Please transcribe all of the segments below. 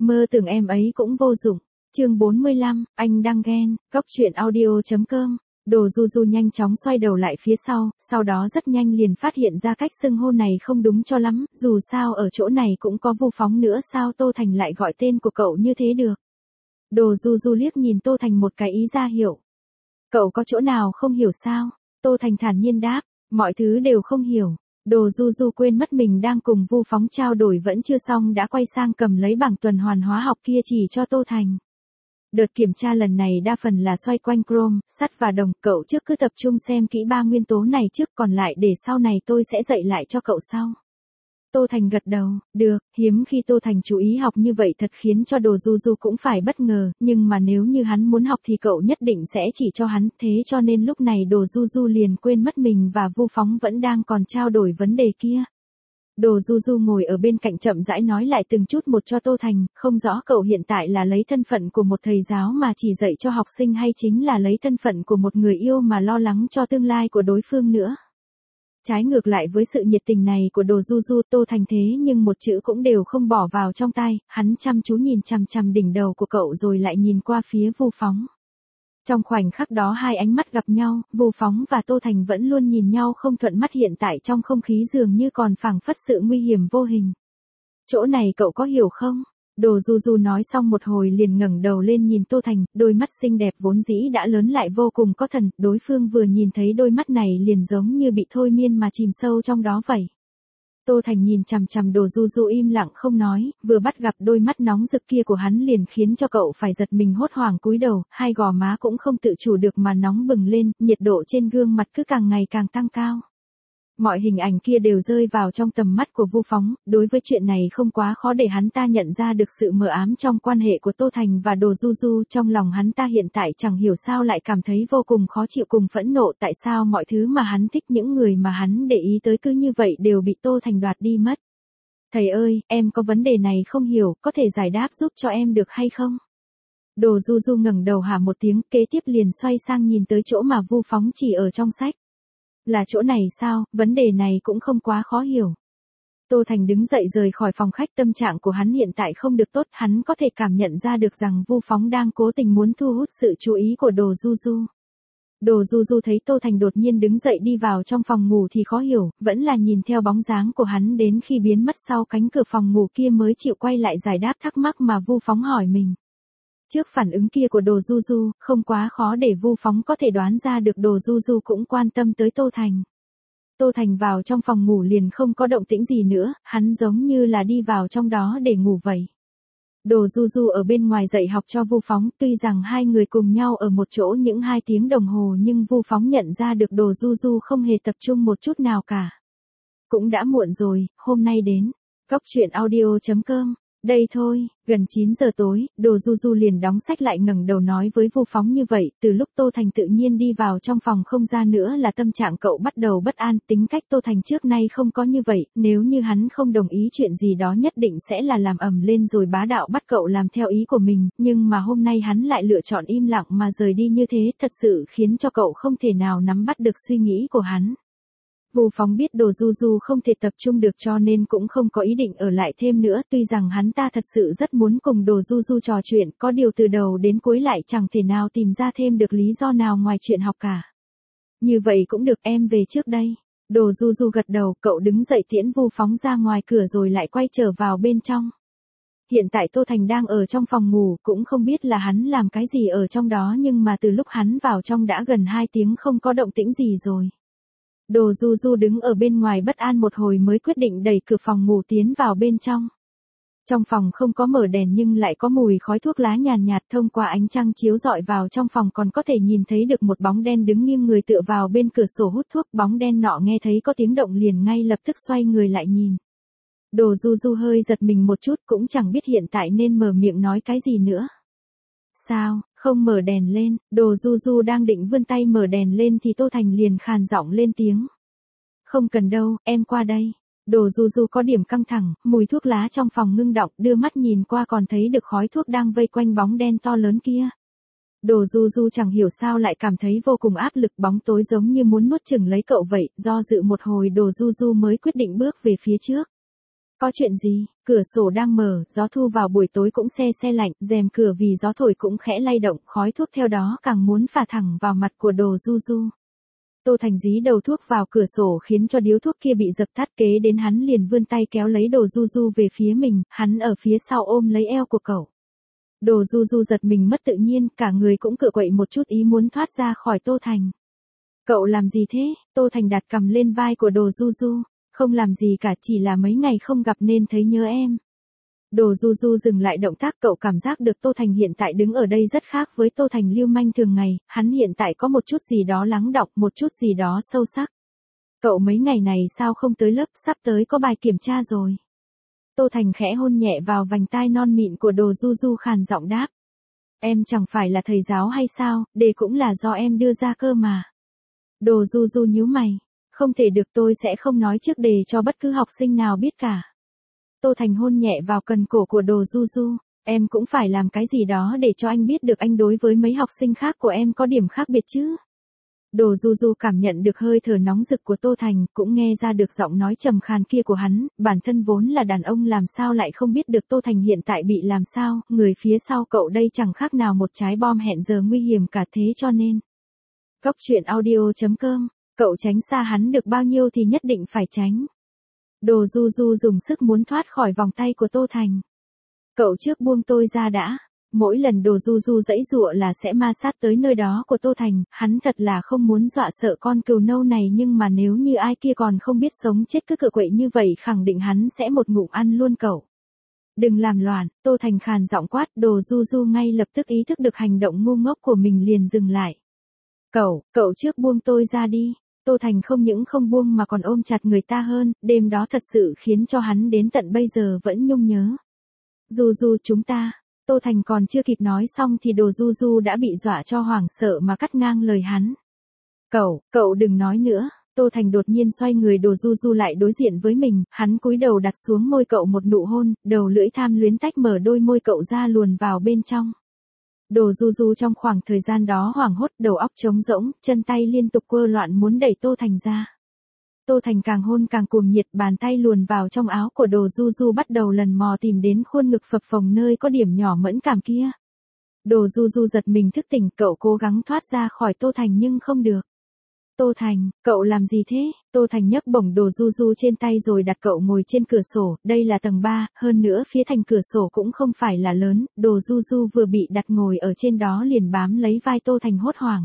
Mơ tưởng em ấy cũng vô dụng. Chương 45, anh đang ghen, góc truyện audio.com. Đồ Du Du nhanh chóng xoay đầu lại phía sau đó rất nhanh liền phát hiện ra cách xưng hô này không đúng cho lắm, dù sao ở chỗ này cũng có Vu Phóng nữa, sao Tô Thành lại gọi tên của cậu như thế được. Đồ Du Du liếc nhìn Tô Thành một cái ý ra hiểu. Cậu có chỗ nào không hiểu sao? Tô Thành thản nhiên đáp, mọi thứ đều không hiểu. Đồ Du Du quên mất mình đang cùng Vu Phóng trao đổi vẫn chưa xong đã quay sang cầm lấy bảng tuần hoàn hóa học kia chỉ cho Tô Thành. Đợt kiểm tra lần này đa phần là xoay quanh chrome, sắt và đồng, cậu trước cứ tập trung xem kỹ 3 nguyên tố này trước, còn lại để sau này tôi sẽ dạy lại cho cậu sau. Tô Thành gật đầu, được, hiếm khi Tô Thành chú ý học như vậy thật khiến cho Đồ Du Du cũng phải bất ngờ, nhưng mà nếu như hắn muốn học thì cậu nhất định sẽ chỉ cho hắn, thế cho nên lúc này Đồ Du Du liền quên mất mình và Vu Phóng vẫn đang còn trao đổi vấn đề kia. Đồ Du Du ngồi ở bên cạnh chậm rãi nói lại từng chút một cho Tô Thành, không rõ cậu hiện tại là lấy thân phận của một thầy giáo mà chỉ dạy cho học sinh hay chính là lấy thân phận của một người yêu mà lo lắng cho tương lai của đối phương nữa. Trái ngược lại với sự nhiệt tình này của Đồ Du Du, Tô Thành thế nhưng một chữ cũng đều không bỏ vào trong tai, hắn chăm chú nhìn chằm chằm đỉnh đầu của cậu rồi lại nhìn qua phía Vu Phóng. Trong khoảnh khắc đó hai ánh mắt gặp nhau, Vu Phóng và Tô Thành vẫn luôn nhìn nhau không thuận mắt, hiện tại trong không khí dường như còn phảng phất sự nguy hiểm vô hình. Chỗ này cậu có hiểu không? Đồ Du Du nói xong một hồi liền ngẩng đầu lên nhìn Tô Thành, đôi mắt xinh đẹp vốn dĩ đã lớn lại vô cùng có thần, đối phương vừa nhìn thấy đôi mắt này liền giống như bị thôi miên mà chìm sâu trong đó vậy. Tô Thành nhìn chằm chằm Đồ Du Du im lặng không nói, vừa bắt gặp đôi mắt nóng rực kia của hắn liền khiến cho cậu phải giật mình hốt hoảng cúi đầu, hai gò má cũng không tự chủ được mà nóng bừng lên, nhiệt độ trên gương mặt cứ càng ngày càng tăng cao. Mọi hình ảnh kia đều rơi vào trong tầm mắt của Vu Phóng, đối với chuyện này không quá khó để hắn ta nhận ra được sự mờ ám trong quan hệ của Tô Thành và Đồ Du Du, trong lòng hắn ta hiện tại chẳng hiểu sao lại cảm thấy vô cùng khó chịu cùng phẫn nộ, tại sao mọi thứ mà hắn thích, những người mà hắn để ý tới cứ như vậy đều bị Tô Thành đoạt đi mất. Thầy ơi, em có vấn đề này không hiểu, có thể giải đáp giúp cho em được hay không? Đồ Du Du ngẩng đầu hả một tiếng, kế tiếp liền xoay sang nhìn tới chỗ mà Vu Phóng chỉ ở trong sách. Là chỗ này sao, vấn đề này cũng không quá khó hiểu. Tô Thành đứng dậy rời khỏi phòng khách, tâm trạng của hắn hiện tại không được tốt, hắn có thể cảm nhận ra được rằng Vu Phóng đang cố tình muốn thu hút sự chú ý của Đồ Du Du. Đồ Du Du thấy Tô Thành đột nhiên đứng dậy đi vào trong phòng ngủ thì khó hiểu, vẫn là nhìn theo bóng dáng của hắn đến khi biến mất sau cánh cửa phòng ngủ kia mới chịu quay lại giải đáp thắc mắc mà Vu Phóng hỏi mình. Trước phản ứng kia của Đồ Du Du, không quá khó để Vu Phóng có thể đoán ra được Đồ Du Du cũng quan tâm tới Tô Thành. Tô Thành vào trong phòng ngủ liền không có động tĩnh gì nữa, hắn giống như là đi vào trong đó để ngủ vậy. Đồ Du Du ở bên ngoài dạy học cho Vu Phóng, tuy rằng hai người cùng nhau ở một chỗ những 2 tiếng đồng hồ nhưng Vu Phóng nhận ra được Đồ Du Du không hề tập trung một chút nào cả. Cũng đã muộn rồi, hôm nay đến. Góc truyện audio.com. Đây thôi, gần 9 giờ tối, Đồ Du Du liền đóng sách lại ngẩng đầu nói với Vu Phóng như vậy, từ lúc Tô Thành tự nhiên đi vào trong phòng không ra nữa là tâm trạng cậu bắt đầu bất an, tính cách Tô Thành trước nay không có như vậy, nếu như hắn không đồng ý chuyện gì đó nhất định sẽ là làm ầm lên rồi bá đạo bắt cậu làm theo ý của mình, nhưng mà hôm nay hắn lại lựa chọn im lặng mà rời đi như thế, thật sự khiến cho cậu không thể nào nắm bắt được suy nghĩ của hắn. Vu Phóng biết Đồ Du Du không thể tập trung được cho nên cũng không có ý định ở lại thêm nữa, tuy rằng hắn ta thật sự rất muốn cùng Đồ Du Du trò chuyện, có điều từ đầu đến cuối lại chẳng thể nào tìm ra thêm được lý do nào ngoài chuyện học cả. Như vậy cũng được, em về trước đây. Đồ Du Du gật đầu, cậu đứng dậy tiễn Vu Phóng ra ngoài cửa rồi lại quay trở vào bên trong. Hiện tại Tô Thành đang ở trong phòng ngủ, cũng không biết là hắn làm cái gì ở trong đó nhưng mà từ lúc hắn vào trong đã gần 2 tiếng không có động tĩnh gì rồi. Đồ Du Du đứng ở bên ngoài bất an một hồi mới quyết định đẩy cửa phòng ngủ tiến vào bên trong. Trong phòng không có mở đèn nhưng lại có mùi khói thuốc lá nhàn nhạt, thông qua ánh trăng chiếu rọi vào trong phòng còn có thể nhìn thấy được một bóng đen đứng nghiêng người tựa vào bên cửa sổ hút thuốc, bóng đen nọ nghe thấy có tiếng động liền ngay lập tức xoay người lại nhìn. Đồ Du Du hơi giật mình một chút, cũng chẳng biết hiện tại nên mở miệng nói cái gì nữa. Sao, không mở đèn lên? Đồ Du Du đang định vươn tay mở đèn lên thì Tô Thành liền khàn giọng lên tiếng. Không cần đâu, em qua đây. Đồ Du Du có điểm căng thẳng, mùi thuốc lá trong phòng ngưng đọng, đưa mắt nhìn qua còn thấy được khói thuốc đang vây quanh bóng đen to lớn kia. Đồ Du Du chẳng hiểu sao lại cảm thấy vô cùng áp lực, bóng tối giống như muốn nuốt chửng lấy cậu vậy, do dự một hồi Đồ Du Du mới quyết định bước về phía trước. Có chuyện gì? Cửa sổ đang mở, gió thu vào buổi tối cũng se se lạnh, rèm cửa vì gió thổi cũng khẽ lay động, khói thuốc theo đó càng muốn phả thẳng vào mặt của Đồ Du Du. Tô Thành dí đầu thuốc vào cửa sổ khiến cho điếu thuốc kia bị dập tắt, kế đến hắn liền vươn tay kéo lấy Đồ Du Du về phía mình, hắn ở phía sau ôm lấy eo của cậu. Đồ Du Du giật mình mất tự nhiên, cả người cũng cựa quậy một chút ý muốn thoát ra khỏi Tô Thành. Cậu làm gì thế? Tô Thành đặt cằm lên vai của Đồ Du Du. Không làm gì cả, chỉ là mấy ngày không gặp nên thấy nhớ em. Đồ Du Du dừng lại động tác, cậu cảm giác được Tô Thành hiện tại đứng ở đây rất khác với Tô Thành lưu manh thường ngày, hắn hiện tại có một chút gì đó lắng đọng, một chút gì đó sâu sắc. Cậu mấy ngày này sao không tới lớp, sắp tới có bài kiểm tra rồi. Tô Thành khẽ hôn nhẹ vào vành tai non mịn của Đồ Du Du, khàn giọng đáp. Em chẳng phải là thầy giáo hay sao, đề cũng là do em đưa ra cơ mà. Đồ Du Du nhíu mày. Không thể được, tôi sẽ không nói trước đề cho bất cứ học sinh nào biết cả. Tô Thành hôn nhẹ vào cần cổ của Đồ Du Du. Em cũng phải làm cái gì đó để cho anh biết được anh đối với mấy học sinh khác của em có điểm khác biệt chứ. Đồ Du Du cảm nhận được hơi thở nóng rực của Tô Thành, cũng nghe ra được giọng nói trầm khàn kia của hắn, bản thân vốn là đàn ông làm sao lại không biết được Tô Thành hiện tại bị làm sao, người phía sau cậu đây chẳng khác nào một trái bom hẹn giờ nguy hiểm cả, thế cho nên. Cốc truyện audio.com, cậu tránh xa hắn được bao nhiêu thì nhất định phải tránh. Đồ Du Du dùng sức muốn thoát khỏi vòng tay của Tô Thành. Cậu trước buông tôi ra đã. Mỗi lần Đồ Du Du giãy giụa là sẽ ma sát tới nơi đó của Tô Thành, hắn thật là không muốn dọa sợ con cừu nâu này, nhưng mà nếu như ai kia còn không biết sống chết cứ cựa quậy như vậy khẳng định hắn sẽ một ngụm ăn luôn cậu. Đừng làm loạn, Tô Thành khàn giọng quát. Đồ Du Du ngay lập tức ý thức được hành động ngu ngốc của mình liền dừng lại. Cậu trước buông tôi ra đi. Tô Thành không những không buông mà còn ôm chặt người ta hơn, đêm đó thật sự khiến cho hắn đến tận bây giờ vẫn nhung nhớ. Du Du chúng ta. Tô Thành còn chưa kịp nói xong thì Đồ Du Du đã bị dọa cho hoảng sợ mà cắt ngang lời hắn. Cậu đừng nói nữa. Tô Thành đột nhiên xoay người, Đồ Du Du lại đối diện với mình, hắn cúi đầu đặt xuống môi cậu một nụ hôn, đầu lưỡi tham luyến tách mở đôi môi cậu ra luồn vào bên trong. Đồ Du Du trong khoảng thời gian đó hoảng hốt, đầu óc trống rỗng, chân tay liên tục quơ loạn muốn đẩy Tô Thành ra. Tô Thành càng hôn càng cuồng nhiệt, bàn tay luồn vào trong áo của Đồ Du Du bắt đầu lần mò tìm đến khuôn ngực phập phồng nơi có điểm nhỏ mẫn cảm kia. Đồ Du Du giật mình thức tỉnh, cậu cố gắng thoát ra khỏi Tô Thành nhưng không được. Tô Thành, cậu làm gì thế? Tô Thành nhấc bổng Đồ Du Du trên tay rồi đặt cậu ngồi trên cửa sổ, đây là tầng 3, hơn nữa phía thành cửa sổ cũng không phải là lớn, Đồ Du Du vừa bị đặt ngồi ở trên đó liền bám lấy vai Tô Thành hốt hoảng.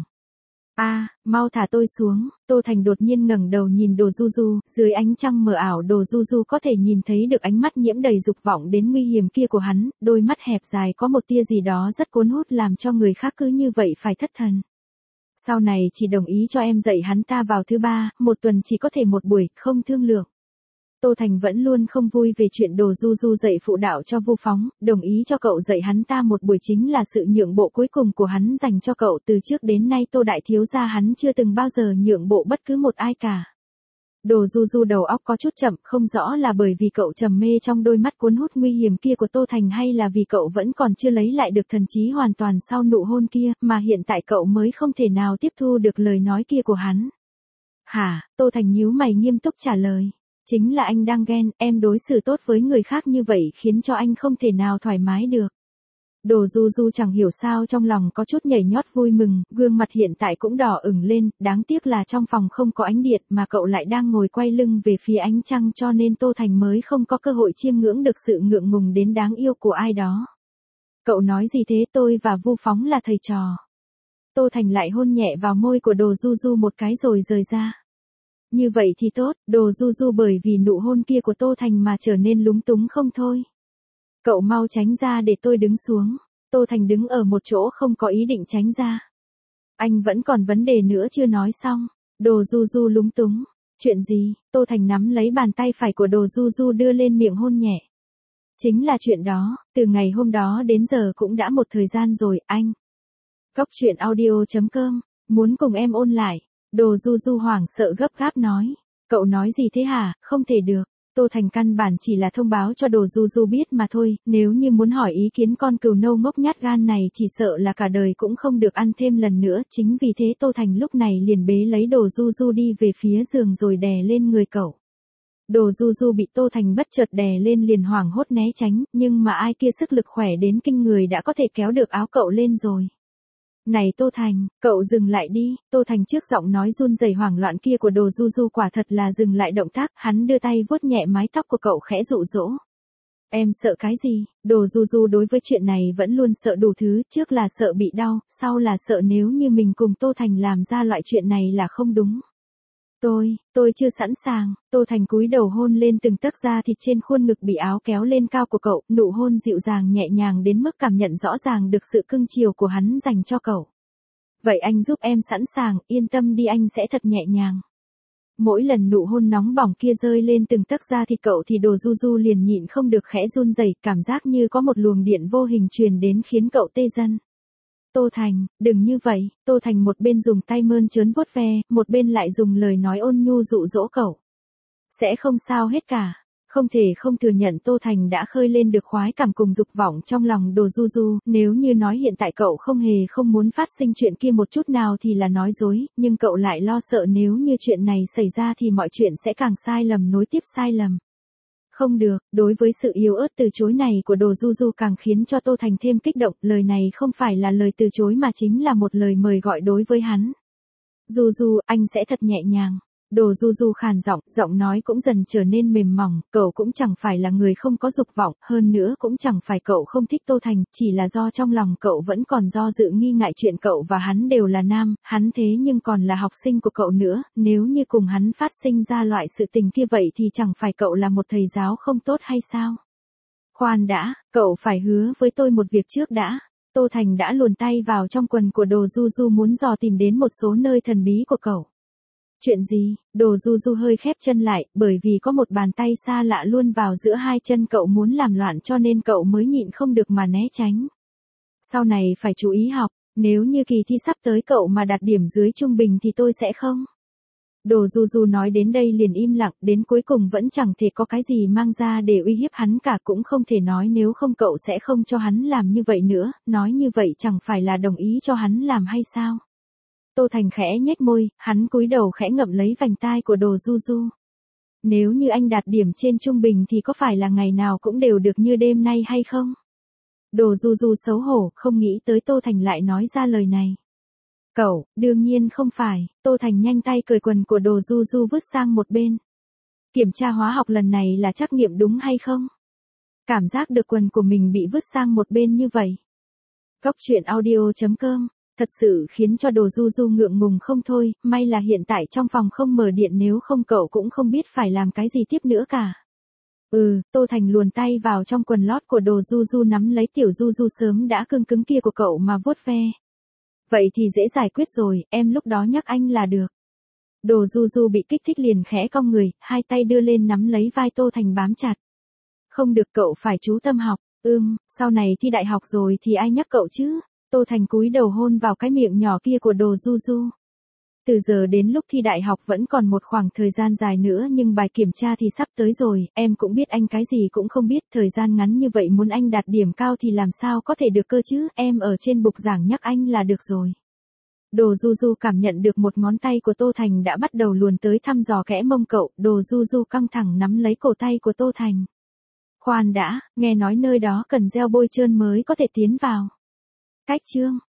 Mau thả tôi xuống. Tô Thành đột nhiên ngẩng đầu nhìn Đồ Du Du, dưới ánh trăng mờ ảo Đồ Du Du có thể nhìn thấy được ánh mắt nhiễm đầy dục vọng đến nguy hiểm kia của hắn, đôi mắt hẹp dài có một tia gì đó rất cuốn hút làm cho người khác cứ như vậy phải thất thần. Sau này chỉ đồng ý cho em dạy hắn ta vào thứ 3, một tuần chỉ có thể một buổi, không thương lượng. Tô Thành vẫn luôn không vui về chuyện Đồ Du Du dạy phụ đạo cho Vu Phóng, đồng ý cho cậu dạy hắn ta một buổi chính là sự nhượng bộ cuối cùng của hắn dành cho cậu. Từ trước đến nay Tô đại thiếu gia hắn chưa từng bao giờ nhượng bộ bất cứ một ai cả. Đồ Du Du đầu óc có chút chậm, không rõ là bởi vì cậu trầm mê trong đôi mắt cuốn hút nguy hiểm kia của Tô Thành hay là vì cậu vẫn còn chưa lấy lại được thần trí hoàn toàn sau nụ hôn kia, mà hiện tại cậu mới không thể nào tiếp thu được lời nói kia của hắn. Hả? Tô Thành nhíu mày nghiêm túc trả lời. Chính là anh đang ghen, em đối xử tốt với người khác như vậy khiến cho anh không thể nào thoải mái được. Đồ Du Du chẳng hiểu sao trong lòng có chút nhảy nhót vui mừng, gương mặt hiện tại cũng đỏ ửng lên, đáng tiếc là trong phòng không có ánh điện mà cậu lại đang ngồi quay lưng về phía ánh trăng cho nên Tô Thành mới không có cơ hội chiêm ngưỡng được sự ngượng ngùng đến đáng yêu của ai đó. Cậu nói gì thế? Tôi và Vu Phóng là thầy trò. Tô Thành lại hôn nhẹ vào môi của Đồ Du Du một cái rồi rời ra. Như vậy thì tốt, Đồ Du Du bởi vì nụ hôn kia của Tô Thành mà trở nên lúng túng không thôi. Cậu mau tránh ra để tôi đứng xuống. Tô Thành đứng ở một chỗ không có ý định tránh ra. Anh vẫn còn vấn đề nữa chưa nói xong. Đồ Du Du lúng túng. Chuyện gì? Tô Thành nắm lấy bàn tay phải của Đồ Du Du đưa lên miệng hôn nhẹ. Chính là chuyện đó, từ ngày hôm đó đến giờ cũng đã một thời gian rồi, anh. Cốc truyện audio.com, muốn cùng em ôn lại. Đồ Du Du hoảng sợ gấp gáp nói. Cậu nói gì thế hả? Không thể được. Tô Thành căn bản chỉ là thông báo cho Đồ Du Du biết mà thôi, nếu như muốn hỏi ý kiến con cừu nâu ngốc nhát gan này chỉ sợ là cả đời cũng không được ăn thêm lần nữa, chính vì thế Tô Thành lúc này liền bế lấy Đồ Du Du đi về phía giường rồi đè lên người cậu. Đồ Du Du bị Tô Thành bất chợt đè lên liền hoảng hốt né tránh, nhưng mà ai kia sức lực khỏe đến kinh người đã có thể kéo được áo cậu lên rồi. Này Tô Thành, cậu dừng lại đi, Tô Thành trước giọng nói run rẩy hoảng loạn kia của Đồ Du Du quả thật là dừng lại động tác, hắn đưa tay vuốt nhẹ mái tóc của cậu khẽ dụ dỗ. Em sợ cái gì? Đồ Du Du đối với chuyện này vẫn luôn sợ đủ thứ, trước là sợ bị đau, sau là sợ nếu như mình cùng Tô Thành làm ra loại chuyện này là không đúng. Tôi chưa sẵn sàng. Tô Thành cúi đầu hôn lên từng tấc da thịt trên khuôn ngực bị áo kéo lên cao của cậu, nụ hôn dịu dàng nhẹ nhàng đến mức cảm nhận rõ ràng được sự cưng chiều của hắn dành cho cậu. Vậy anh giúp em sẵn sàng, yên tâm đi anh sẽ thật nhẹ nhàng. Mỗi lần nụ hôn nóng bỏng kia rơi lên từng tấc da thịt cậu thì Đồ Du Du liền nhịn không được khẽ run rẩy, cảm giác như có một luồng điện vô hình truyền đến khiến cậu tê dần. Tô Thành, đừng như vậy, Tô Thành một bên dùng tay mơn trớn vuốt ve, một bên lại dùng lời nói ôn nhu dụ dỗ cậu. Sẽ không sao hết cả. Không thể không thừa nhận Tô Thành đã khơi lên được khoái cảm cùng dục vọng trong lòng Đồ Du Du, nếu như nói hiện tại cậu không muốn phát sinh chuyện kia một chút nào thì là nói dối, nhưng cậu lại lo sợ nếu như chuyện này xảy ra thì mọi chuyện sẽ càng sai lầm nối tiếp sai lầm. Không được, đối với sự yếu ớt từ chối này của Đồ Du Du càng khiến cho Tô Thành thêm kích động, lời này không phải là lời từ chối mà chính là một lời mời gọi đối với hắn. Du Du, anh sẽ thật nhẹ nhàng. Đồ Du Du khàn giọng nói cũng dần trở nên mềm mỏng, cậu cũng chẳng phải là người không có dục vọng, hơn nữa cũng chẳng phải cậu không thích Tô Thành, chỉ là do trong lòng cậu vẫn còn do dự nghi ngại chuyện cậu và hắn đều là nam, hắn thế nhưng còn là học sinh của cậu nữa, nếu như cùng hắn phát sinh ra loại sự tình kia vậy thì chẳng phải cậu là một thầy giáo không tốt hay sao? Khoan đã, cậu phải hứa với tôi một việc trước đã. Tô Thành đã luồn tay vào trong quần của Đồ Du Du muốn dò tìm đến một số nơi thần bí của cậu. Chuyện gì? Đồ Du Du hơi khép chân lại, bởi vì có một bàn tay xa lạ luôn vào giữa hai chân cậu muốn làm loạn cho nên cậu mới nhịn không được mà né tránh. Sau này phải chú ý học, nếu như kỳ thi sắp tới cậu mà đạt điểm dưới trung bình thì tôi sẽ không. Đồ Du Du nói đến đây liền im lặng, đến cuối cùng vẫn chẳng thể có cái gì mang ra để uy hiếp hắn cả, cũng không thể nói nếu không cậu sẽ không cho hắn làm như vậy nữa, nói như vậy chẳng phải là đồng ý cho hắn làm hay sao? Tô Thành khẽ nhếch môi, hắn cúi đầu khẽ ngậm lấy vành tai của Đồ Du Du. Nếu như anh đạt điểm trên trung bình thì có phải là ngày nào cũng đều được như đêm nay hay không? Đồ Du Du xấu hổ, không nghĩ tới Tô Thành lại nói ra lời này. Cậu, đương nhiên không phải, Tô Thành nhanh tay cởi quần của Đồ Du Du vứt sang một bên. Kiểm tra hóa học lần này là trắc nghiệm đúng hay không? Cảm giác được quần của mình bị vứt sang một bên như vậy. Góc truyện audio.com Thật sự khiến cho Đồ Du Du ngượng ngùng không thôi, may là hiện tại trong phòng không mở điện nếu không cậu cũng không biết phải làm cái gì tiếp nữa cả. Tô Thành luồn tay vào trong quần lót của Đồ Du Du nắm lấy tiểu Du Du sớm đã cứng cứng kia của cậu mà vuốt ve. Vậy thì dễ giải quyết rồi, em lúc đó nhắc anh là được. Đồ Du Du bị kích thích liền khẽ cong người, hai tay đưa lên nắm lấy vai Tô Thành bám chặt. Không được, cậu phải chú tâm học, sau này thi đại học rồi thì ai nhắc cậu chứ? Tô Thành cúi đầu hôn vào cái miệng nhỏ kia của Đồ Du Du. Từ giờ đến lúc thi đại học vẫn còn một khoảng thời gian dài nữa nhưng bài kiểm tra thì sắp tới rồi, em cũng biết anh cái gì cũng không biết, thời gian ngắn như vậy muốn anh đạt điểm cao thì làm sao có thể được cơ chứ, em ở trên bục giảng nhắc anh là được rồi. Đồ Du Du cảm nhận được một ngón tay của Tô Thành đã bắt đầu luồn tới thăm dò kẽ mông cậu, Đồ Du Du căng thẳng nắm lấy cổ tay của Tô Thành. Khoan đã, nghe nói nơi đó cần gieo bôi trơn mới có thể tiến vào. Cách chương